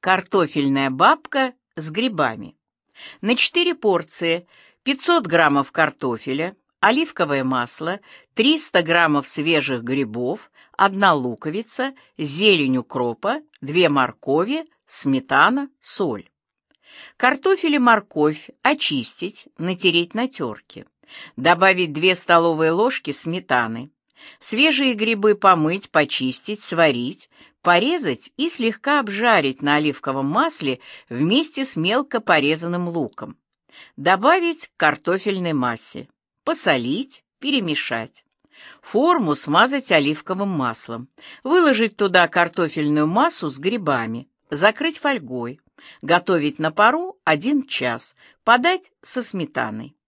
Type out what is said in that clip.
Картофельная бабка с грибами. На 4 порции 500 граммов картофеля, оливковое масло, 300 граммов свежих грибов, 1 луковица, зелень укропа, 2 моркови, сметана, соль. Картофель и морковь очистить, натереть на терке. Добавить 2 столовые ложки сметаны. Свежие грибы помыть, почистить, сварить, порезать и слегка обжарить на оливковом масле вместе с мелко порезанным луком. Добавить к картофельной массе. Посолить, перемешать. Форму смазать оливковым маслом. Выложить туда картофельную массу с грибами. Закрыть фольгой. Готовить на пару 1 час. Подать со сметаной.